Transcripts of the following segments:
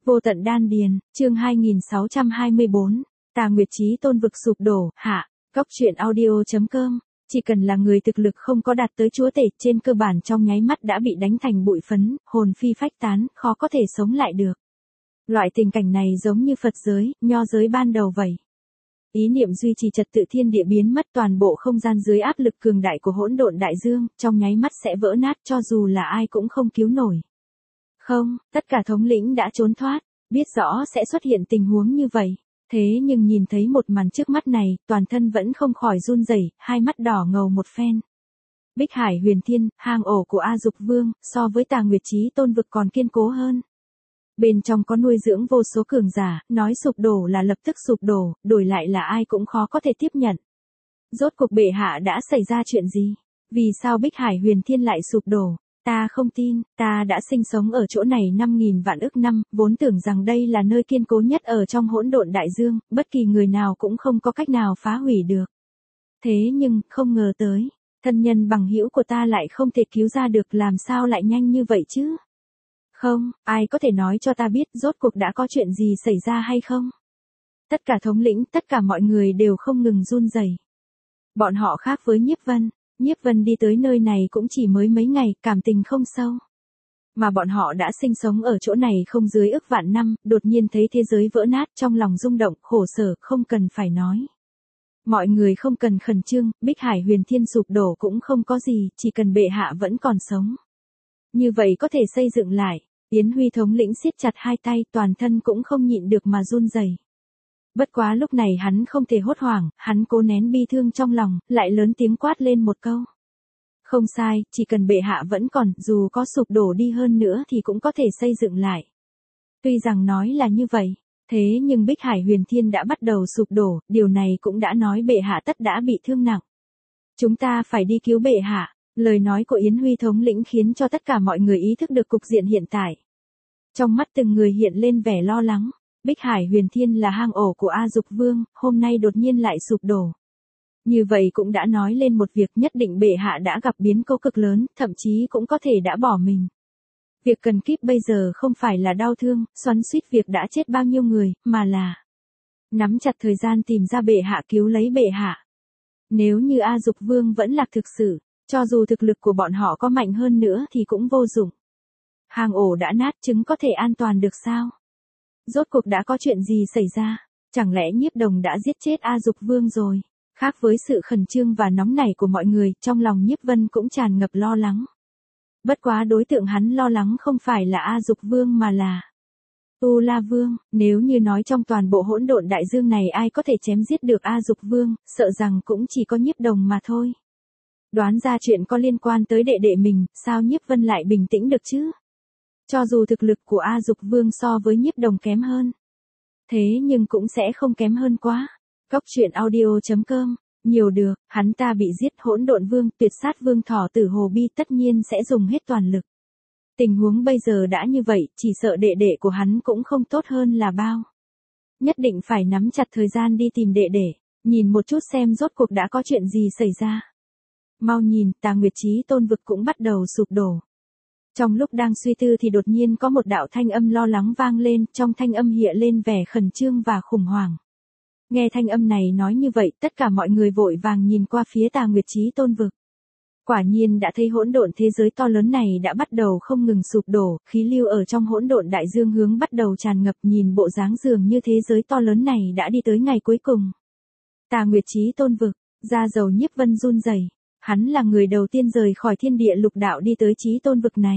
Vô tận đan điền, chương 2624, Tà Nguyệt Chí Tôn vực sụp đổ, hạ, Góc truyện audio.com, chỉ cần là người thực lực không có đạt tới chúa tể, trên cơ bản trong nháy mắt đã bị đánh thành bụi phấn, hồn phi phách tán, khó có thể sống lại được. Loại tình cảnh này giống như Phật giới, nho giới ban đầu vậy. Ý niệm duy trì trật tự thiên địa biến mất, toàn bộ không gian dưới áp lực cường đại của hỗn độn đại dương, trong nháy mắt sẽ vỡ nát, cho dù là ai cũng không cứu nổi. Không, tất cả thống lĩnh đã trốn thoát, biết rõ sẽ xuất hiện tình huống như vậy. Thế nhưng nhìn thấy một màn trước mắt này, toàn thân vẫn không khỏi run rẩy, hai mắt đỏ ngầu một phen. Bích Hải Huyền Thiên, hang ổ của A Dục Vương, so với Tà Nguyệt Chí Tôn vực còn kiên cố hơn. Bên trong có nuôi dưỡng vô số cường giả, nói sụp đổ là lập tức sụp đổ, đổi lại là ai cũng khó có thể tiếp nhận. Rốt cuộc bệ hạ đã xảy ra chuyện gì? Vì sao Bích Hải Huyền Thiên lại sụp đổ? Ta không tin, ta đã sinh sống ở chỗ này 5.000 vạn ức năm, vốn tưởng rằng đây là nơi kiên cố nhất ở trong hỗn độn đại dương, bất kỳ người nào cũng không có cách nào phá hủy được. Thế nhưng, không ngờ tới, thân nhân bằng hữu của ta lại không thể cứu ra được, làm sao lại nhanh như vậy chứ? Không, ai có thể nói cho ta biết rốt cuộc đã có chuyện gì xảy ra hay không? Tất cả thống lĩnh, tất cả mọi người đều không ngừng run rẩy. Bọn họ khác với Nhiếp Vân. Nhiếp Vân đi tới nơi này cũng chỉ mới mấy ngày, cảm tình không sâu. Mà bọn họ đã sinh sống ở chỗ này không dưới ức vạn năm, đột nhiên thấy thế giới vỡ nát, trong lòng rung động, khổ sở, không cần phải nói. Mọi người không cần khẩn trương, Bích Hải Huyền Thiên sụp đổ cũng không có gì, chỉ cần bệ hạ vẫn còn sống. Như vậy có thể xây dựng lại. Yến Huy thống lĩnh siết chặt hai tay, toàn thân cũng không nhịn được mà run rẩy. Bất quá lúc này hắn không thể hốt hoảng, hắn cố nén bi thương trong lòng, lại lớn tiếng quát lên một câu. Không sai, chỉ cần bệ hạ vẫn còn, dù có sụp đổ đi hơn nữa thì cũng có thể xây dựng lại. Tuy rằng nói là như vậy, thế nhưng Bích Hải Huyền Thiên đã bắt đầu sụp đổ, điều này cũng đã nói bệ hạ tất đã bị thương nặng. Chúng ta phải đi cứu bệ hạ. Lời nói của Yến Huy thống lĩnh khiến cho tất cả mọi người ý thức được cục diện hiện tại. Trong mắt từng người hiện lên vẻ lo lắng. Bích Hải Huyền Thiên là hang ổ của A Dục Vương, hôm nay đột nhiên lại sụp đổ. Như vậy cũng đã nói lên một việc, nhất định bệ hạ đã gặp biến cố cực lớn, thậm chí cũng có thể đã bỏ mình. Việc cần kíp bây giờ không phải là đau thương, xoắn xuýt việc đã chết bao nhiêu người, mà là nắm chặt thời gian tìm ra bệ hạ, cứu lấy bệ hạ. Nếu như A Dục Vương vẫn lạc thực sự, cho dù thực lực của bọn họ có mạnh hơn nữa thì cũng vô dụng. Hang ổ đã nát, chứng có thể an toàn được sao? Rốt cuộc đã có chuyện gì xảy ra? Chẳng lẽ Nhiếp Đồng đã giết chết A Dục Vương rồi? Khác với sự khẩn trương và nóng nảy của mọi người, trong lòng Nhiếp Vân cũng tràn ngập lo lắng. Bất quá đối tượng hắn lo lắng không phải là A Dục Vương mà là Tu La Vương. Nếu như nói trong toàn bộ hỗn độn đại dương này ai có thể chém giết được A Dục Vương, sợ rằng cũng chỉ có Nhiếp Đồng mà thôi. Đoán ra chuyện có liên quan tới đệ đệ mình, sao Nhiếp Vân lại bình tĩnh được chứ? Cho dù thực lực của A Dục Vương so với Nhiếp Đồng kém hơn, thế nhưng cũng sẽ không kém hơn quá. Góc truyện audio.com, nhiều được, hắn ta bị giết, hỗn độn vương, tuyệt sát vương Thỏ Tử Hồ Bi tất nhiên sẽ dùng hết toàn lực. Tình huống bây giờ đã như vậy, chỉ sợ đệ đệ của hắn cũng không tốt hơn là bao. Nhất định phải nắm chặt thời gian đi tìm đệ đệ, nhìn một chút xem rốt cuộc đã có chuyện gì xảy ra. Mau nhìn, Tà Nguyệt Chí Tôn vực cũng bắt đầu sụp đổ. Trong lúc đang suy tư thì đột nhiên có một đạo thanh âm lo lắng vang lên, trong thanh âm hiện lên vẻ khẩn trương và khủng hoảng. Nghe thanh âm này nói như vậy, tất cả mọi người vội vàng nhìn qua phía Tà Nguyệt Chí Tôn vực. Quả nhiên đã thấy hỗn độn thế giới to lớn này đã bắt đầu không ngừng sụp đổ, khí lưu ở trong hỗn độn đại dương hướng bắt đầu tràn ngập, nhìn bộ dáng dường như thế giới to lớn này đã đi tới ngày cuối cùng. Tà Nguyệt Chí Tôn vực, da dầu Nhiếp Vân run rẩy. Hắn là người đầu tiên rời khỏi thiên địa lục đạo đi tới Chí Tôn vực này.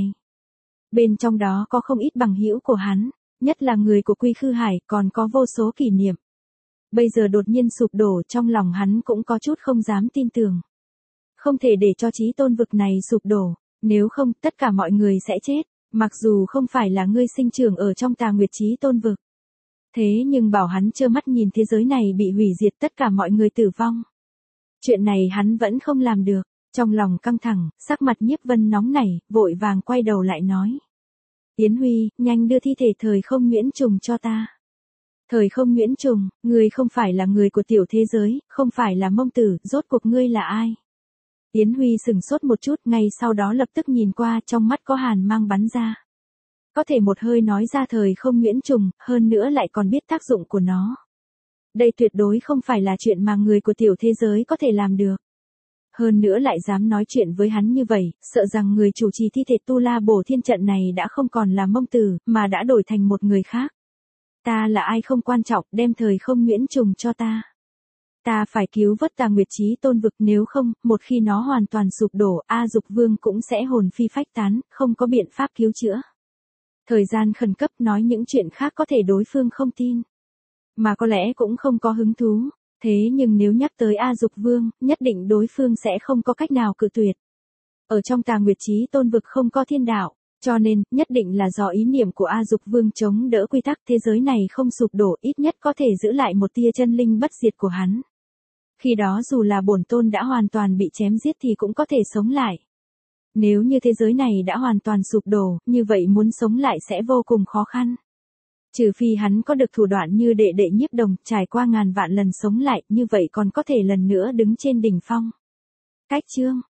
Bên trong đó có không ít bằng hữu của hắn, nhất là người của Quy Khư Hải, còn có vô số kỷ niệm. Bây giờ đột nhiên sụp đổ, trong lòng hắn cũng có chút không dám tin tưởng. Không thể để cho Chí Tôn vực này sụp đổ, nếu không tất cả mọi người sẽ chết, mặc dù không phải là ngươi sinh trưởng ở trong Tà Nguyệt Chí Tôn vực. Thế nhưng bảo hắn trơ mắt nhìn thế giới này bị hủy diệt, tất cả mọi người tử vong. Chuyện này hắn vẫn không làm được, trong lòng căng thẳng, sắc mặt Nhiếp Vân nóng nảy, vội vàng quay đầu lại nói. Yến Huy, nhanh đưa thi thể thời không Nguyễn Trùng cho ta. Thời không Nguyễn Trùng, ngươi không phải là người của tiểu thế giới, không phải là Mông Tử, rốt cuộc ngươi là ai? Yến Huy sừng sốt một chút, ngay sau đó lập tức nhìn qua, trong mắt có hàn mang bắn ra. có thể một hơi nói ra thời không nguyễn trùng, hơn nữa lại còn biết tác dụng của nó. Đây tuyệt đối không phải là chuyện mà người của tiểu thế giới có thể làm được. Hơn nữa lại dám nói chuyện với hắn như vậy, sợ rằng người chủ trì thi thể Tu La Bổ Thiên trận này đã không còn là Mông Tử, mà đã đổi thành một người khác. Ta là ai không quan trọng, đem thời không nguyễn trùng cho ta. Ta phải cứu vớt Tà Nguyệt Chí Tôn vực, nếu không, một khi nó hoàn toàn sụp đổ, A Dục Vương cũng sẽ hồn phi phách tán, không có biện pháp cứu chữa. Thời gian khẩn cấp, nói những chuyện khác có thể đối phương không tin. Mà có lẽ cũng không có hứng thú. Thế nhưng nếu nhắc tới A Dục Vương, nhất định đối phương sẽ không có cách nào cự tuyệt. Ở trong Tà Nguyệt Chí Tôn vực không có thiên đạo, cho nên, nhất định là do ý niệm của A Dục Vương chống đỡ quy tắc thế giới này không sụp đổ, ít nhất có thể giữ lại một tia chân linh bất diệt của hắn. Khi đó dù là bổn tôn đã hoàn toàn bị chém giết thì cũng có thể sống lại. Nếu như thế giới này đã hoàn toàn sụp đổ, như vậy muốn sống lại sẽ vô cùng khó khăn. Trừ phi hắn có được thủ đoạn như đệ đệ Nhiếp Đồng, trải qua ngàn vạn lần sống lại, như vậy còn có thể lần nữa đứng trên đỉnh phong. Cách chương